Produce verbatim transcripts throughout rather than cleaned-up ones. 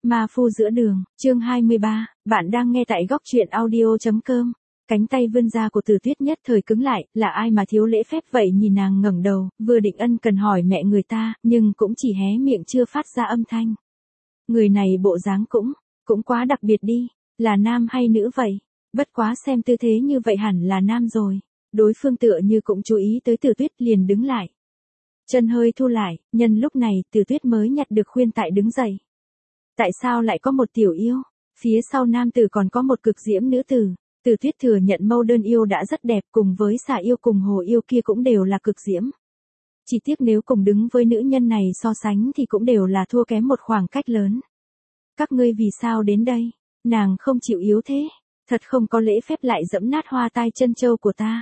Ma phu giữa đường, chương hai mươi ba, bạn đang nghe tại góc truyện audio chấm com. Cánh tay vươn ra của Từ Tuyết nhất thời cứng lại, là ai mà thiếu lễ phép vậy, nhìn nàng ngẩng đầu, vừa định ân cần hỏi mẹ người ta, nhưng cũng chỉ hé miệng chưa phát ra âm thanh. Người này bộ dáng cũng, cũng quá đặc biệt đi, là nam hay nữ vậy? Bất quá xem tư thế như vậy hẳn là nam rồi. Đối phương tựa như cũng chú ý tới Từ Tuyết liền đứng lại. Chân hơi thu lại, nhân lúc này Từ Tuyết mới nhặt được khuyên tại đứng dậy. Tại sao lại có một tiểu yêu? Phía sau nam tử còn có một cực diễm nữ tử. Từ Tuyết thừa nhận mẫu đơn yêu đã rất đẹp, cùng với xà yêu cùng hồ yêu kia cũng đều là cực diễm. Chỉ tiếc nếu cùng đứng với nữ nhân này so sánh thì cũng đều là thua kém một khoảng cách lớn. Các ngươi vì sao đến đây? Nàng không chịu yếu thế. Thật không có lễ phép lại dẫm nát hoa tai chân châu của ta.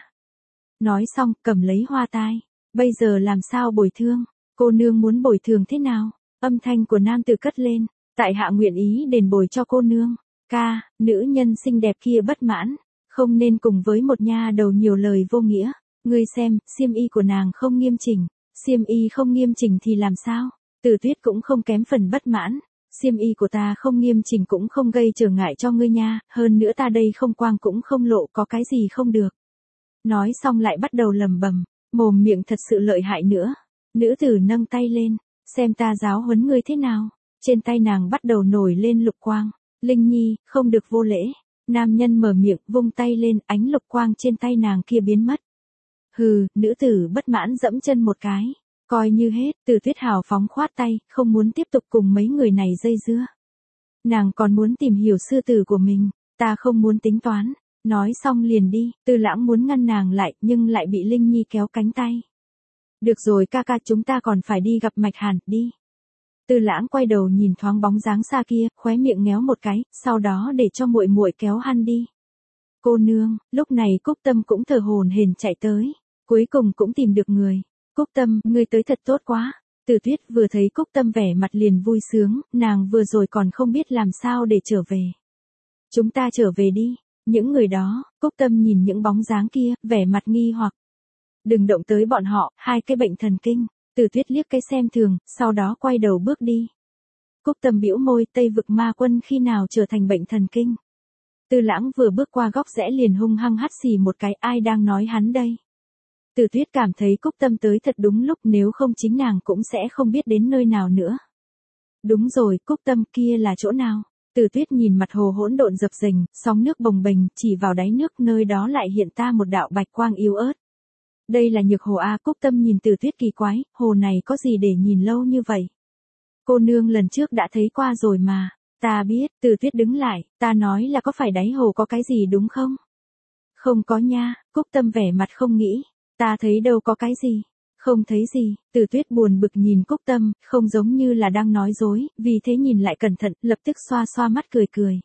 Nói xong cầm lấy hoa tai. Bây giờ làm sao bồi thường? Cô nương muốn bồi thường thế nào? Âm thanh của nam tử cất lên. Tại hạ nguyện ý đền bồi cho cô nương. Ca, nữ nhân xinh đẹp kia bất mãn. Không nên cùng với một nha đầu nhiều lời vô nghĩa. Ngươi xem, xiêm y của nàng không nghiêm chỉnh. Xiêm y không nghiêm chỉnh thì làm sao? Từ Tuyết cũng không kém phần bất mãn. Xiêm y của ta không nghiêm chỉnh cũng không gây trở ngại cho ngươi nha. Hơn nữa ta đây không quang cũng không lộ, có cái gì không được. Nói xong lại bắt đầu lầm bầm. Mồm miệng thật sự lợi hại nữa. Nữ tử nâng tay lên. Xem ta giáo huấn ngươi thế nào. Trên tay nàng bắt đầu nổi lên lục quang. Linh Nhi, không được vô lễ. Nam nhân mở miệng, vung tay lên, ánh lục quang trên tay nàng kia biến mất. Hừ, nữ tử bất mãn dẫm chân một cái. Coi như hết, Từ Tuyết hào phóng khoát tay, không muốn tiếp tục cùng mấy người này dây dưa. Nàng còn muốn tìm hiểu sư tử của mình, ta không muốn tính toán. Nói xong liền đi, Tư Lãng muốn ngăn nàng lại, nhưng lại bị Linh Nhi kéo cánh tay. Được rồi ca ca, chúng ta còn phải đi gặp Mạch Hàn, đi. Tư Lãng quay đầu nhìn thoáng bóng dáng xa kia, khóe miệng ngéo một cái, sau đó để cho muội muội kéo hắn đi. Cô nương, lúc này Cúc Tâm cũng thở hổn hển chạy tới, cuối cùng cũng tìm được người. Cúc Tâm, ngươi tới thật tốt quá. Từ Tuyết vừa thấy Cúc Tâm vẻ mặt liền vui sướng, nàng vừa rồi còn không biết làm sao để trở về. Chúng ta trở về đi. Những người đó, Cúc Tâm nhìn những bóng dáng kia, vẻ mặt nghi hoặc. Đừng động tới bọn họ, hai cái bệnh thần kinh. Từ Tuyết liếc cái xem thường, sau đó quay đầu bước đi. Cúc Tâm bĩu môi, Tây vực ma quân khi nào trở thành bệnh thần kinh. Tư Lãng vừa bước qua góc rẽ liền hung hăng hắt xì một cái, ai đang nói hắn đây. Từ Tuyết cảm thấy Cúc Tâm tới thật đúng lúc, nếu không chính nàng cũng sẽ không biết đến nơi nào nữa. Đúng rồi, Cúc Tâm kia là chỗ nào? Từ Tuyết nhìn mặt hồ hỗn độn dập dềnh, sóng nước bồng bềnh, chỉ vào đáy nước nơi đó lại hiện ta một đạo bạch quang yếu ớt. Đây là Nhược Hồ a. Cúc Tâm nhìn Từ Tuyết kỳ quái, hồ này có gì để nhìn lâu như vậy? Cô nương lần trước đã thấy qua rồi mà. Ta biết, Từ Tuyết đứng lại, ta nói là có phải đáy hồ có cái gì đúng không? Không có nha, Cúc Tâm vẻ mặt không nghĩ. Ta thấy đâu có cái gì. Không thấy gì. Từ Tuyết buồn bực nhìn Cúc Tâm, không giống như là đang nói dối, vì thế nhìn lại cẩn thận, lập tức xoa xoa mắt cười cười.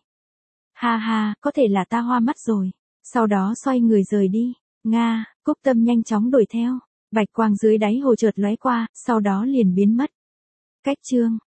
Ha ha, có thể là ta hoa mắt rồi. Sau đó xoay người rời đi. Nga, Cúc Tâm nhanh chóng đuổi theo. Bạch quang dưới đáy hồ chợt lóe qua, sau đó liền biến mất. Cách chương